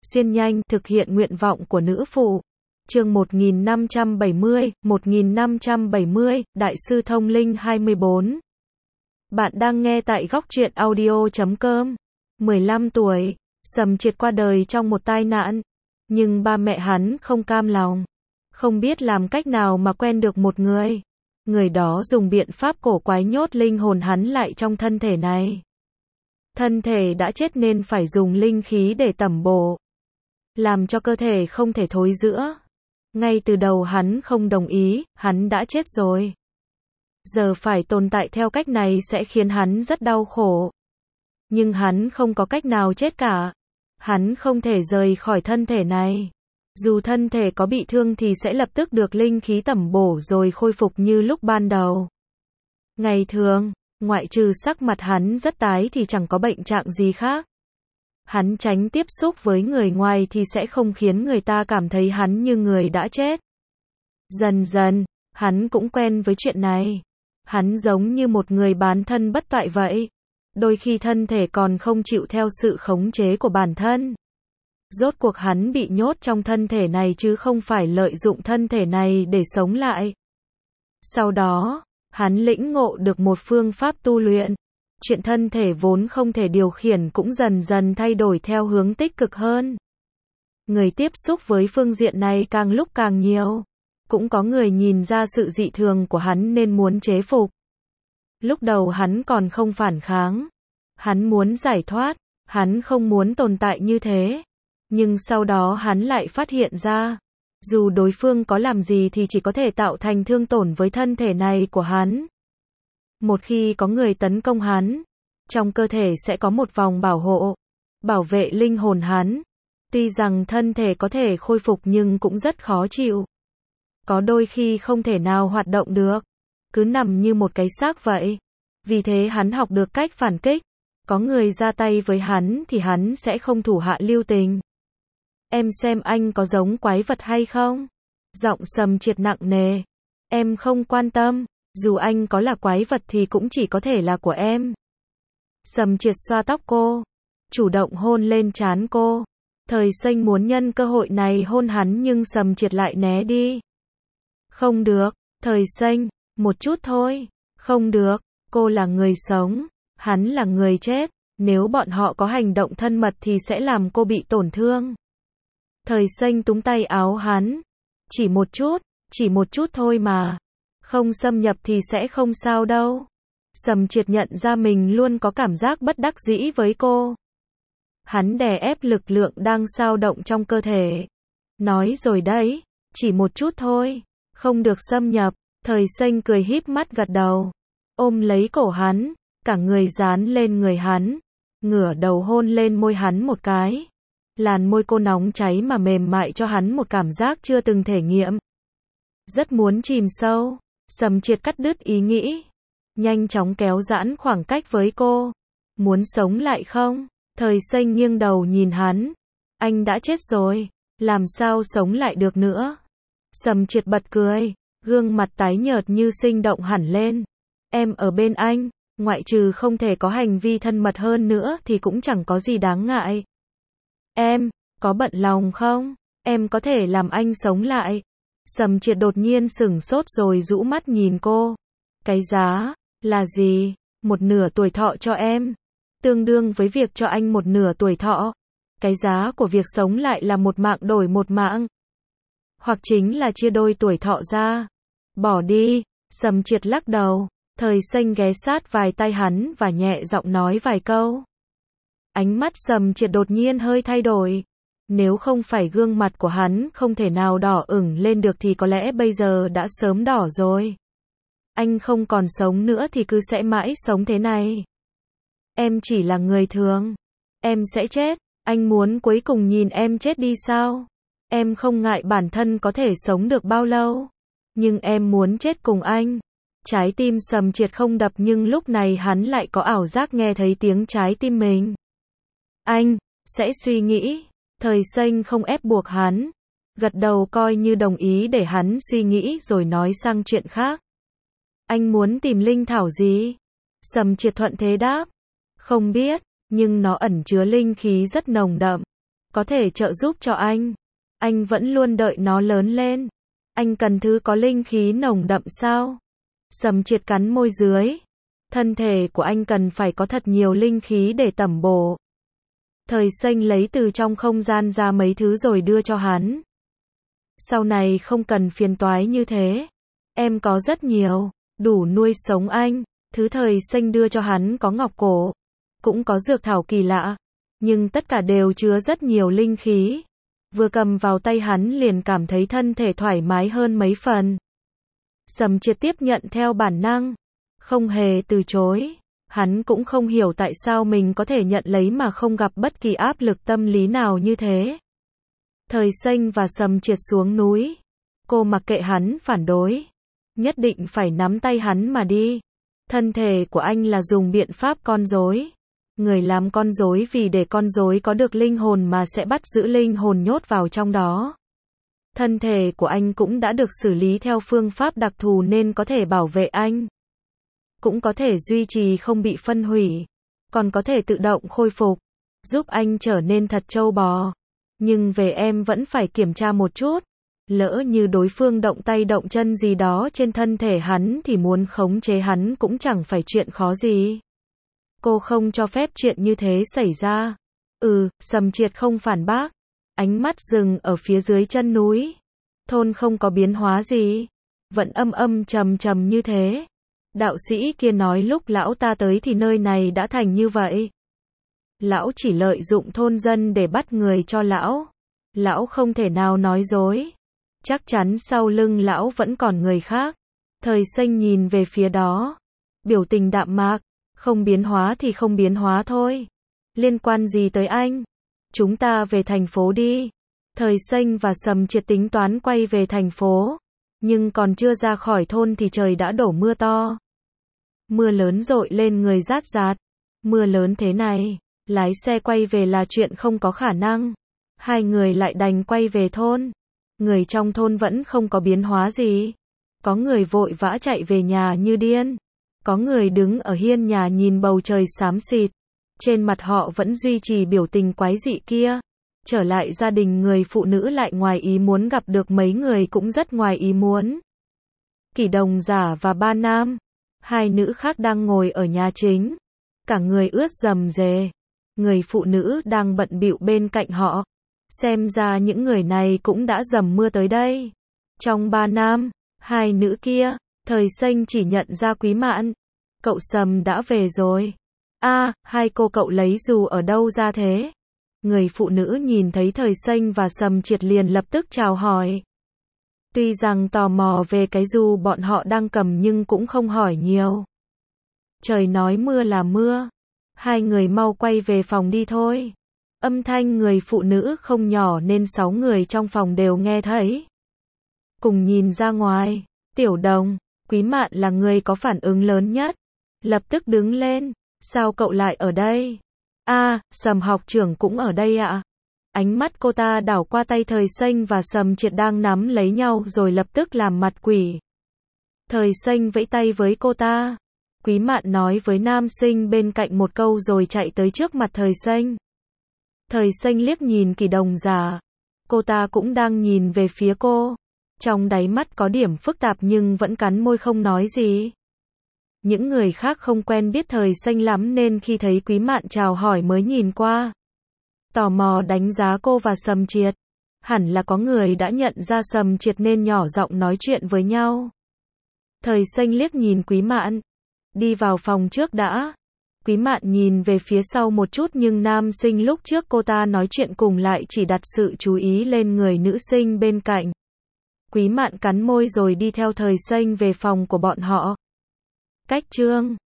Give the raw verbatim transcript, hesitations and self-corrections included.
xuyên nhanh, thực hiện nguyện vọng của nữ phụ. Chương một nghìn năm trăm bảy mươi, một nghìn năm trăm bảy mươi, Đại sư Thông Linh hai mươi bốn. Bạn đang nghe tại góc truyện audio chấm com. mười lăm tuổi, Sầm Triệt qua đời trong một tai nạn, nhưng ba mẹ hắn không cam lòng, không biết làm cách nào mà quen được một người. Người đó dùng biện pháp cổ quái nhốt linh hồn hắn lại trong thân thể này. Thân thể đã chết nên phải dùng linh khí để tẩm bổ, làm cho cơ thể không thể thối rữa. Ngay từ đầu hắn không đồng ý, hắn đã chết rồi. Giờ phải tồn tại theo cách này sẽ khiến hắn rất đau khổ. Nhưng hắn không có cách nào chết cả. Hắn không thể rời khỏi thân thể này. Dù thân thể có bị thương thì sẽ lập tức được linh khí tẩm bổ rồi khôi phục như lúc ban đầu. Ngày thường, ngoại trừ sắc mặt hắn rất tái thì chẳng có bệnh trạng gì khác. Hắn tránh tiếp xúc với người ngoài thì sẽ không khiến người ta cảm thấy hắn như người đã chết. Dần dần, hắn cũng quen với chuyện này. Hắn giống như một người bán thân bất toại vậy. Đôi khi thân thể còn không chịu theo sự khống chế của bản thân. Rốt cuộc hắn bị nhốt trong thân thể này chứ không phải lợi dụng thân thể này để sống lại. Sau đó, hắn lĩnh ngộ được một phương pháp tu luyện. Chuyện thân thể vốn không thể điều khiển cũng dần dần thay đổi theo hướng tích cực hơn. Người tiếp xúc với phương diện này càng lúc càng nhiều. Cũng có người nhìn ra sự dị thường của hắn nên muốn chế phục. Lúc đầu hắn còn không phản kháng. Hắn muốn giải thoát, hắn không muốn tồn tại như thế. Nhưng sau đó hắn lại phát hiện ra, dù đối phương có làm gì thì chỉ có thể tạo thành thương tổn với thân thể này của hắn. Một khi có người tấn công hắn, trong cơ thể sẽ có một vòng bảo hộ, bảo vệ linh hồn hắn. Tuy rằng thân thể có thể khôi phục nhưng cũng rất khó chịu. Có đôi khi không thể nào hoạt động được, cứ nằm như một cái xác vậy. Vì thế hắn học được cách phản kích. Có người ra tay với hắn thì hắn sẽ không thủ hạ lưu tình. Em xem anh có giống quái vật hay không? Giọng Sầm Triệt nặng nề. Em không quan tâm, dù anh có là quái vật thì cũng chỉ có thể là của em. Sầm Triệt xoa tóc cô, chủ động hôn lên trán cô. Thời Xanh muốn nhân cơ hội này hôn hắn nhưng Sầm Triệt lại né đi. Không được, Thời Xanh, một chút thôi. Không được, cô là người sống, hắn là người chết. Nếu bọn họ có hành động thân mật thì sẽ làm cô bị tổn thương. Thời Xanh túm tay áo hắn. Chỉ một chút, chỉ một chút thôi mà. Không xâm nhập thì sẽ không sao đâu. Sầm Triệt nhận ra mình luôn có cảm giác bất đắc dĩ với cô. Hắn đè ép lực lượng đang dao động trong cơ thể. Nói rồi đấy, chỉ một chút thôi, không được xâm nhập. Thời Xanh cười híp mắt gật đầu. Ôm lấy cổ hắn, cả người dán lên người hắn. Ngửa đầu hôn lên môi hắn một cái. Làn môi cô nóng cháy mà mềm mại cho hắn một cảm giác chưa từng thể nghiệm. Rất muốn chìm sâu. Sầm Triệt cắt đứt ý nghĩ. Nhanh chóng kéo giãn khoảng cách với cô. Muốn sống lại không? Thời Xanh nghiêng đầu nhìn hắn. Anh đã chết rồi. Làm sao sống lại được nữa? Sầm Triệt bật cười. Gương mặt tái nhợt như sinh động hẳn lên. Em ở bên anh. Ngoại trừ không thể có hành vi thân mật hơn nữa thì cũng chẳng có gì đáng ngại. Em, có bận lòng không? Em có thể làm anh sống lại. Sầm Triệt đột nhiên sửng sốt rồi rũ mắt nhìn cô. Cái giá, là gì? Một nửa tuổi thọ cho em. Tương đương với việc cho anh một nửa tuổi thọ. Cái giá của việc sống lại là một mạng đổi một mạng. Hoặc chính là chia đôi tuổi thọ ra. Bỏ đi. Sầm Triệt lắc đầu. Thời Xanh ghé sát vài tay hắn và nhẹ giọng nói vài câu. Ánh mắt Sầm Triệt đột nhiên hơi thay đổi. Nếu không phải gương mặt của hắn không thể nào đỏ ửng lên được thì có lẽ bây giờ đã sớm đỏ rồi. Anh không còn sống nữa thì cứ sẽ mãi sống thế này. Em chỉ là người thường. Em sẽ chết. Anh muốn cuối cùng nhìn em chết đi sao? Em không ngại bản thân có thể sống được bao lâu. Nhưng em muốn chết cùng anh. Trái tim Sầm Triệt không đập nhưng lúc này hắn lại có ảo giác nghe thấy tiếng trái tim mình. Anh sẽ suy nghĩ. Thời Xanh không ép buộc hắn. Gật đầu coi như đồng ý để hắn suy nghĩ rồi nói sang chuyện khác. Anh muốn tìm linh thảo gì? Sầm Triệt thuận thế đáp. Không biết, nhưng nó ẩn chứa linh khí rất nồng đậm. có thể trợ giúp cho anh. Anh vẫn luôn đợi nó lớn lên. Anh cần thứ có linh khí nồng đậm sao? Sầm Triệt cắn môi dưới. Thân thể của anh cần phải có thật nhiều linh khí để tẩm bổ. Thời Xanh lấy từ trong không gian ra mấy thứ rồi đưa cho hắn. Sau này không cần phiền toái như thế. Em có rất nhiều, đủ nuôi sống anh. Thứ Thời Xanh đưa cho hắn có ngọc cổ, cũng có dược thảo kỳ lạ, nhưng tất cả đều chứa rất nhiều linh khí. Vừa cầm vào tay hắn liền cảm thấy thân thể thoải mái hơn mấy phần. Sầm Triệt tiếp nhận theo bản năng, không hề từ chối. Hắn cũng không hiểu tại sao mình có thể nhận lấy mà không gặp bất kỳ áp lực tâm lý nào như thế. Thời Xanh và Sầm Triệt xuống núi. Cô mặc kệ hắn phản đối. Nhất định phải nắm tay hắn mà đi. Thân thể của anh là dùng biện pháp con rối. Người làm con rối vì để con rối có được linh hồn mà sẽ bắt giữ linh hồn nhốt vào trong đó. Thân thể của anh cũng đã được xử lý theo phương pháp đặc thù nên có thể bảo vệ anh. Cũng có thể duy trì không bị phân hủy. Còn có thể tự động khôi phục. Giúp anh trở nên thật trâu bò. Nhưng về em vẫn phải kiểm tra một chút. Lỡ như đối phương động tay động chân gì đó trên thân thể hắn thì muốn khống chế hắn cũng chẳng phải chuyện khó gì. Cô không cho phép chuyện như thế xảy ra. Ừ, Sầm Triệt không phản bác. Ánh mắt dừng ở phía dưới chân núi. Thôn không có biến hóa gì. Vẫn âm âm trầm trầm như thế. Đạo sĩ kia nói lúc lão ta tới thì nơi này đã thành như vậy. Lão chỉ lợi dụng thôn dân để bắt người cho lão. Lão không thể nào nói dối. Chắc chắn sau lưng lão vẫn còn người khác. Thời Xanh nhìn về phía đó. Biểu tình đạm mạc. Không biến hóa thì không biến hóa thôi. Liên quan gì tới anh? Chúng ta về thành phố đi. Thời Xanh và Sầm Triệt tính toán quay về thành phố. Nhưng còn chưa ra khỏi thôn thì trời đã đổ mưa to. Mưa lớn dội lên người rát rát. Mưa lớn thế này, lái xe quay về là chuyện không có khả năng. Hai người lại đành quay về thôn. Người trong thôn vẫn không có biến hóa gì. Có người vội vã chạy về nhà như điên. Có người đứng ở hiên nhà nhìn bầu trời xám xịt. Trên mặt họ vẫn duy trì biểu tình quái dị kia. Trở lại gia đình người phụ nữ lại ngoài ý muốn gặp được mấy người cũng rất ngoài ý muốn. Kỷ Đồng Giả và ba nam. Hai nữ khác đang ngồi ở nhà chính. Cả người ướt rầm rề. Người phụ nữ đang bận bịu bên cạnh họ. Xem ra những người này cũng đã dầm mưa tới đây. Trong ba nam, hai nữ kia, Thời Xanh chỉ nhận ra Quý Mạn. Cậu Sầm đã về rồi. A, à, hai cô cậu lấy dù ở đâu ra thế? Người phụ nữ nhìn thấy Thời Xanh và Sầm Triệt liền lập tức chào hỏi. Tuy rằng tò mò về cái dù bọn họ đang cầm nhưng cũng không hỏi nhiều. Trời nói mưa là mưa. Hai người mau quay về phòng đi thôi. Âm thanh người phụ nữ không nhỏ nên sáu người trong phòng đều nghe thấy. Cùng nhìn ra ngoài, Tiểu Đồng, Quý Mạn là người có phản ứng lớn nhất. Lập tức đứng lên. Sao cậu lại ở đây? A, à, Sầm học trưởng cũng ở đây ạ. À? Ánh mắt cô ta đảo qua tay Thời Xanh và Sầm Triệt đang nắm lấy nhau rồi lập tức làm mặt quỷ. Thời Xanh vẫy tay với cô ta. Quý Mạn nói với nam sinh bên cạnh một câu rồi chạy tới trước mặt Thời Xanh. Thời Xanh liếc nhìn Kỷ Đồng Giả. Cô ta cũng đang nhìn về phía cô. Trong đáy mắt có điểm phức tạp nhưng vẫn cắn môi không nói gì. Những người khác không quen biết Thời Xanh lắm nên khi thấy Quý Mạn chào hỏi mới nhìn qua. Tò mò đánh giá cô và Sầm Triệt. Hẳn là có người đã nhận ra Sầm Triệt nên nhỏ giọng nói chuyện với nhau. Thời Xanh liếc nhìn Quý Mạn. Đi vào phòng trước đã. Quý Mạn nhìn về phía sau một chút nhưng nam sinh lúc trước cô ta nói chuyện cùng lại chỉ đặt sự chú ý lên người nữ sinh bên cạnh. Quý Mạn cắn môi rồi đi theo Thời Xanh về phòng của bọn họ. Cách chương